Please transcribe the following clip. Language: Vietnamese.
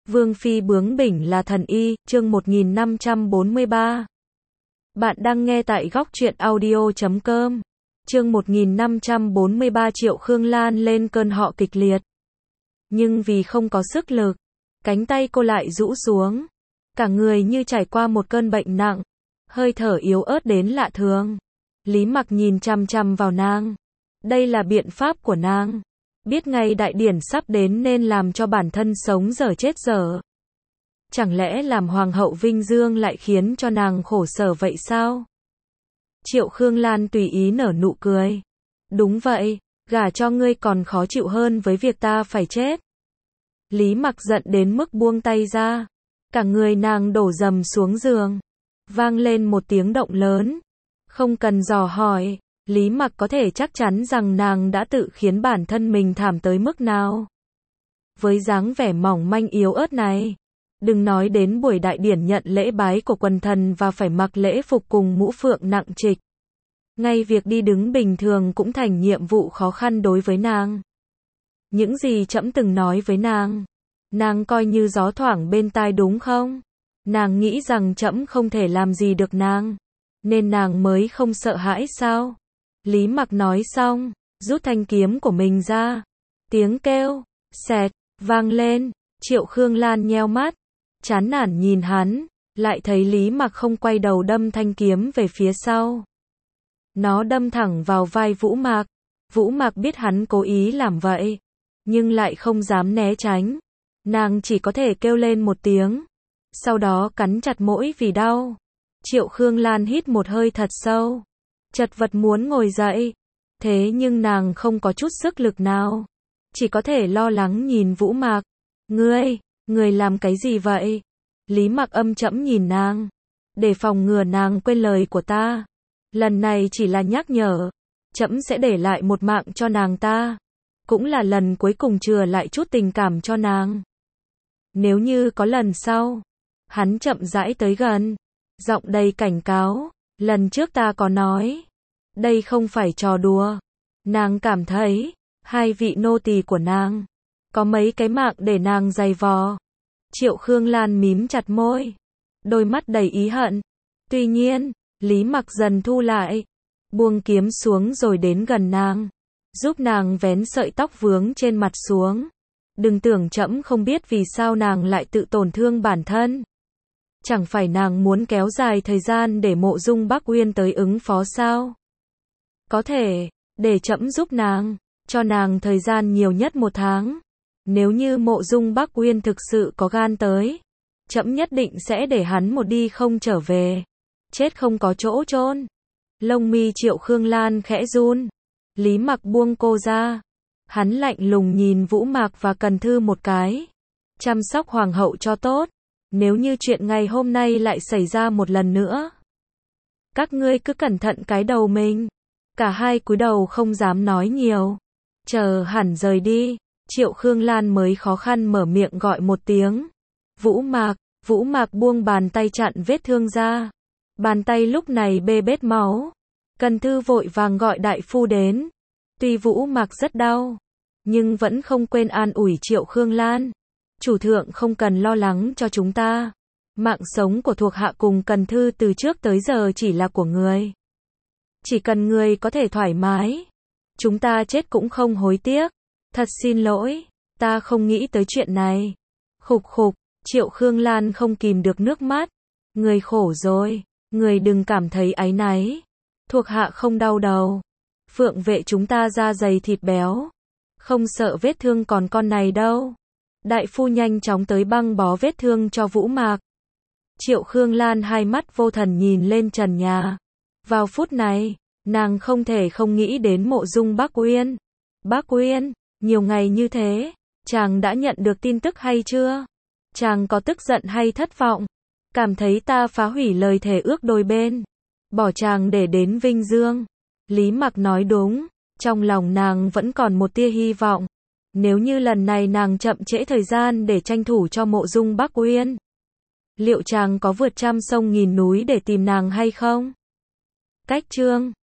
Vương phi bướng bỉnh là thần y, chương 1543. Bạn đang nghe tại góc truyện audio.com. Chương 1543 Triệu Khương Lan lên cơn họ kịch liệt. Nhưng vì không có sức lực, cánh tay cô lại rũ xuống. Cả người như trải qua một cơn bệnh nặng, hơi thở yếu ớt đến lạ thường. Lý Mặc nhìn chằm chằm vào nàng. Đây là biện pháp của nàng. Biết ngày đại điển sắp đến nên làm cho bản thân sống dở chết dở. Chẳng lẽ làm hoàng hậu vinh dương lại khiến cho nàng khổ sở vậy sao? Triệu Khương Lan tùy ý nở nụ cười. Đúng vậy, gả cho ngươi còn khó chịu hơn với việc ta phải chết. Lý Mặc giận đến mức buông tay ra. Cả người nàng đổ dầm xuống giường. Vang lên một tiếng động lớn. Không cần dò hỏi, Lý Mặc có thể chắc chắn rằng nàng đã tự khiến bản thân mình thảm tới mức nào. Với dáng vẻ mỏng manh yếu ớt này, đừng nói đến buổi đại điển nhận lễ bái của quần thần và phải mặc lễ phục cùng mũ phượng nặng trịch. Ngay việc đi đứng bình thường cũng thành nhiệm vụ khó khăn đối với nàng. Những gì trẫm từng nói với nàng coi như gió thoảng bên tai đúng không? Nàng nghĩ rằng trẫm không thể làm gì được nàng, nên nàng mới không sợ hãi sao? Lý Mặc nói xong, rút thanh kiếm của mình ra. Tiếng kêu, xẹt, vang lên. Triệu Khương Lan nheo mắt, chán nản nhìn hắn, lại thấy Lý Mặc không quay đầu đâm thanh kiếm về phía sau. Nó đâm thẳng vào vai Vũ Mạc. Vũ Mạc biết hắn cố ý làm vậy, nhưng lại không dám né tránh. Nàng chỉ có thể kêu lên một tiếng, sau đó cắn chặt môi vì đau. Triệu Khương Lan hít một hơi thật sâu, chật vật muốn ngồi dậy, thế nhưng nàng không có chút sức lực nào, chỉ có thể lo lắng nhìn Vũ Mạc. Ngươi làm cái gì vậy? Lý Mặc âm trẫm nhìn nàng, để phòng ngừa nàng quên lời của ta. Lần này chỉ là nhắc nhở, trẫm sẽ để lại một mạng cho nàng ta, cũng là lần cuối cùng chừa lại chút tình cảm cho nàng. Nếu như có lần sau, hắn chậm rãi tới gần, giọng đầy cảnh cáo, lần trước ta có nói, đây không phải trò đùa. Nàng cảm thấy, hai vị nô tỳ của nàng, có mấy cái mạng để nàng giày vò. Triệu Khương Lan mím chặt môi, đôi mắt đầy ý hận. Tuy nhiên, Lý Mặc dần thu lại, buông kiếm xuống rồi đến gần nàng, giúp nàng vén sợi tóc vướng trên mặt xuống. Đừng tưởng trẫm không biết vì sao nàng lại tự tổn thương bản thân. Chẳng phải nàng muốn kéo dài thời gian để Mộ Dung Bắc Uyên tới ứng phó sao? Có thể, để trẫm giúp nàng, cho nàng thời gian nhiều nhất 1 tháng. Nếu như Mộ Dung Bắc Uyên thực sự có gan tới, trẫm nhất định sẽ để hắn một đi không trở về, chết không có chỗ chôn. Lông mi Triệu Khương Lan khẽ run. Lý Mặc buông cô ra. Hắn lạnh lùng nhìn Vũ Mạc và Cần Thư một cái. Chăm sóc hoàng hậu cho tốt. Nếu như chuyện ngày hôm nay lại xảy ra một lần nữa, các ngươi cứ cẩn thận cái đầu mình. Cả hai cúi đầu không dám nói nhiều. Chờ hẳn rời đi, Triệu Khương Lan mới khó khăn mở miệng gọi một tiếng. Vũ Mạc. Vũ Mạc buông bàn tay chặn vết thương ra. Bàn tay lúc này bê bết máu. Cần Thư vội vàng gọi đại phu đến. Tuy Vũ Mạc rất đau, nhưng vẫn không quên an ủi Triệu Khương Lan. Chủ thượng không cần lo lắng cho chúng ta. Mạng sống của thuộc hạ cùng Cần Thư từ trước tới giờ chỉ là của người. Chỉ cần người có thể thoải mái, chúng ta chết cũng không hối tiếc. Thật xin lỗi, ta không nghĩ tới chuyện này. Khục khục, Triệu Khương Lan không kìm được nước mắt. Người khổ rồi, người đừng cảm thấy áy náy. Thuộc hạ không đau đầu. Phượng vệ chúng ta da dày thịt béo, không sợ vết thương còn con này đâu. Đại phu nhanh chóng tới băng bó vết thương cho Vũ Mạc. Triệu Khương Lan hai mắt vô thần nhìn lên trần nhà. Vào phút này, nàng không thể không nghĩ đến Mộ Dung Bắc Uyên. Bắc Uyên, nhiều ngày như thế, chàng đã nhận được tin tức hay chưa? Chàng có tức giận hay thất vọng? Cảm thấy ta phá hủy lời thề ước đôi bên, bỏ chàng để đến Vinh Dương. Lý Mặc nói đúng, trong lòng nàng vẫn còn một tia hy vọng. Nếu như lần này nàng chậm trễ thời gian để tranh thủ cho Mộ Dung Bắc Uyên, liệu chàng có vượt trăm sông nghìn núi để tìm nàng hay không? Cách chương